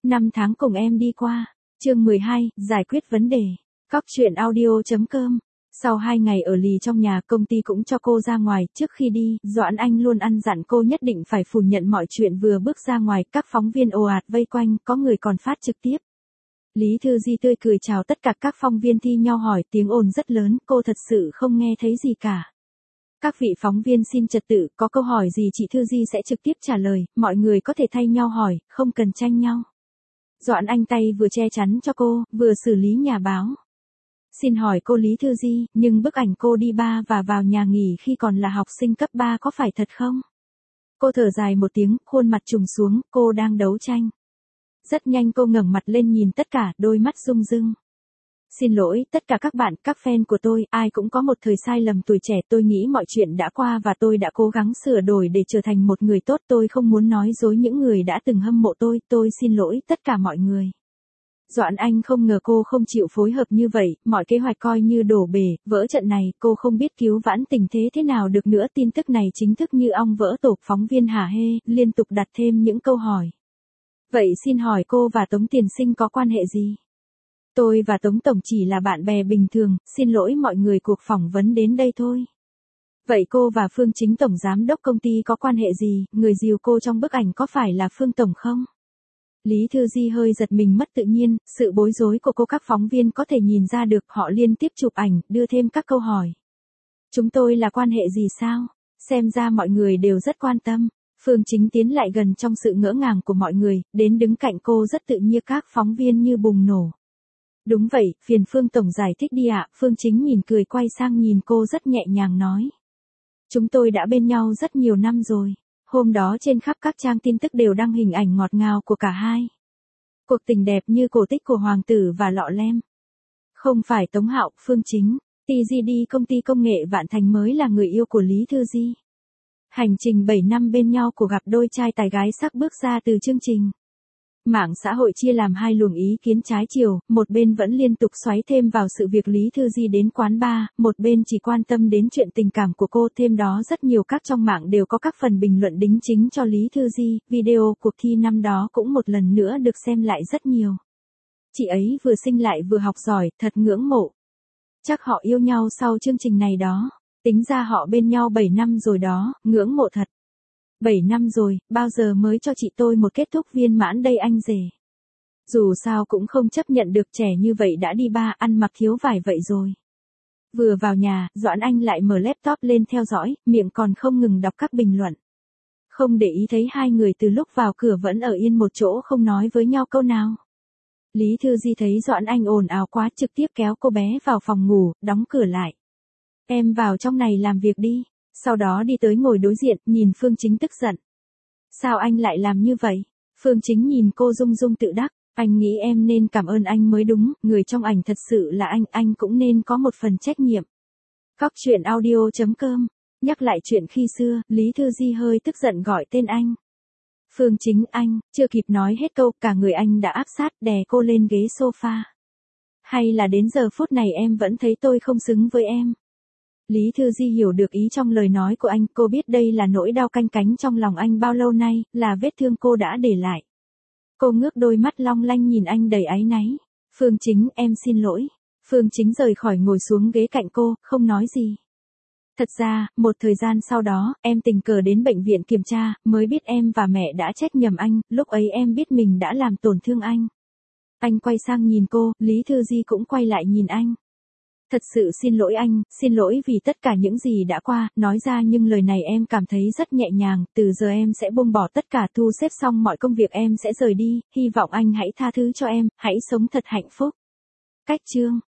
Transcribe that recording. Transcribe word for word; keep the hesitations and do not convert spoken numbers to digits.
Năm tháng cùng em đi qua. Chương mười hai, giải quyết vấn đề. Cóc truyện audio chấm com. Sau hai ngày ở lì trong nhà, công ty cũng cho cô ra ngoài. Trước khi đi, Doãn Anh luôn ăn dặn cô nhất định phải phủ nhận mọi chuyện. Vừa bước ra ngoài, các phóng viên ồ ạt vây quanh, có người còn phát trực tiếp. Lý Thư Di tươi cười chào tất cả các phóng viên thi nhau hỏi, tiếng ồn rất lớn, cô thật sự không nghe thấy gì cả. Các vị phóng viên xin trật tự, có câu hỏi gì chị Thư Di sẽ trực tiếp trả lời, mọi người có thể thay nhau hỏi, không cần tranh nhau. Doãn Anh tay vừa che chắn cho cô, vừa xử lý nhà báo. Xin hỏi cô Lý Thư Di, nhưng bức ảnh cô đi bar và vào nhà nghỉ khi còn là học sinh cấp ba có phải thật không? Cô thở dài một tiếng, khuôn mặt trùng xuống, cô đang đấu tranh. Rất nhanh cô ngẩng mặt lên nhìn tất cả, đôi mắt rung rưng. Xin lỗi, tất cả các bạn, các fan của tôi, ai cũng có một thời sai lầm tuổi trẻ, tôi nghĩ mọi chuyện đã qua và tôi đã cố gắng sửa đổi để trở thành một người tốt, tôi không muốn nói dối những người đã từng hâm mộ tôi, tôi xin lỗi tất cả mọi người. Doãn Anh không ngờ cô không chịu phối hợp như vậy, mọi kế hoạch coi như đổ bể, vỡ trận này, cô không biết cứu vãn tình thế thế nào được nữa, tin tức này chính thức như ong vỡ tổ, phóng viên hả hê, liên tục đặt thêm những câu hỏi. Vậy xin hỏi cô và Tống Tiền Sinh có quan hệ gì? Tôi và Tống Tổng chỉ là bạn bè bình thường, xin lỗi mọi người, cuộc phỏng vấn đến đây thôi. Vậy cô và Phương Chính Tổng Giám đốc công ty có quan hệ gì, người dìu cô trong bức ảnh có phải là Phương Tổng không? Lý Thư Di hơi giật mình mất tự nhiên, sự bối rối của cô các phóng viên có thể nhìn ra được, họ liên tiếp chụp ảnh, đưa thêm các câu hỏi. Chúng tôi là quan hệ gì sao? Xem ra mọi người đều rất quan tâm. Phương Chính tiến lại gần trong sự ngỡ ngàng của mọi người, đến đứng cạnh cô rất tự nhiên, các phóng viên như bùng nổ. Đúng vậy, phiền Phương Tổng giải thích đi ạ. Phương Chính mỉm cười quay sang nhìn cô rất nhẹ nhàng nói. Chúng tôi đã bên nhau rất nhiều năm rồi. Hôm đó trên khắp các trang tin tức đều đăng hình ảnh ngọt ngào của cả hai. Cuộc tình đẹp như cổ tích của Hoàng tử và Lọ Lem. Không phải Tống Hạo, Phương Chính, tê giê đê công ty công nghệ Vạn Thành mới là người yêu của Lý Thư Di. Hành trình bảy năm bên nhau của gặp đôi trai tài gái sắc bước ra từ chương trình. Mạng xã hội chia làm hai luồng ý kiến trái chiều, một bên vẫn liên tục xoáy thêm vào sự việc Lý Thư Di đến quán bar, một bên chỉ quan tâm đến chuyện tình cảm của cô, thêm đó rất nhiều các trong mạng đều có các phần bình luận đính chính cho Lý Thư Di, video cuộc thi năm đó cũng một lần nữa được xem lại rất nhiều. Chị ấy vừa xinh lại vừa học giỏi, thật ngưỡng mộ. Chắc họ yêu nhau sau chương trình này đó, tính ra họ bên nhau bảy năm rồi đó, ngưỡng mộ thật. bảy năm rồi, bao giờ mới cho chị tôi một kết thúc viên mãn đây anh rể. Dù sao cũng không chấp nhận được trẻ như vậy đã đi bar, ăn mặc thiếu vải vậy rồi. Vừa vào nhà, Doãn Anh lại mở laptop lên theo dõi, miệng còn không ngừng đọc các bình luận. Không để ý thấy hai người từ lúc vào cửa vẫn ở yên một chỗ không nói với nhau câu nào. Lý Thư Di thấy Doãn Anh ồn ào quá, trực tiếp kéo cô bé vào phòng ngủ, đóng cửa lại. Em vào trong này làm việc đi. Sau đó đi tới ngồi đối diện, nhìn Phương Chính tức giận. Sao anh lại làm như vậy? Phương Chính nhìn cô rung rung tự đắc. Anh nghĩ em nên cảm ơn anh mới đúng, người trong ảnh thật sự là anh, anh cũng nên có một phần trách nhiệm. Cóc truyện audio chấm com. Nhắc lại chuyện khi xưa, Lý Thư Di hơi tức giận gọi tên anh. Phương Chính, anh, chưa kịp nói hết câu, cả người anh đã áp sát đè cô lên ghế sofa. Hay là đến giờ phút này em vẫn thấy tôi không xứng với em? Lý Thư Di hiểu được ý trong lời nói của anh, cô biết đây là nỗi đau canh cánh trong lòng anh bao lâu nay, là vết thương cô đã để lại. Cô ngước đôi mắt long lanh nhìn anh đầy áy náy. Phương Chính, em xin lỗi. Phương Chính rời khỏi ngồi xuống ghế cạnh cô, không nói gì. Thật ra, một thời gian sau đó, em tình cờ đến bệnh viện kiểm tra, mới biết em và mẹ đã trách nhầm anh, lúc ấy em biết mình đã làm tổn thương anh. Anh quay sang nhìn cô, Lý Thư Di cũng quay lại nhìn anh. Thật sự xin lỗi anh, xin lỗi vì tất cả những gì đã qua, nói ra nhưng lời này em cảm thấy rất nhẹ nhàng, từ giờ em sẽ buông bỏ tất cả, thu xếp xong mọi công việc em sẽ rời đi, hy vọng anh hãy tha thứ cho em, hãy sống thật hạnh phúc. Cách chương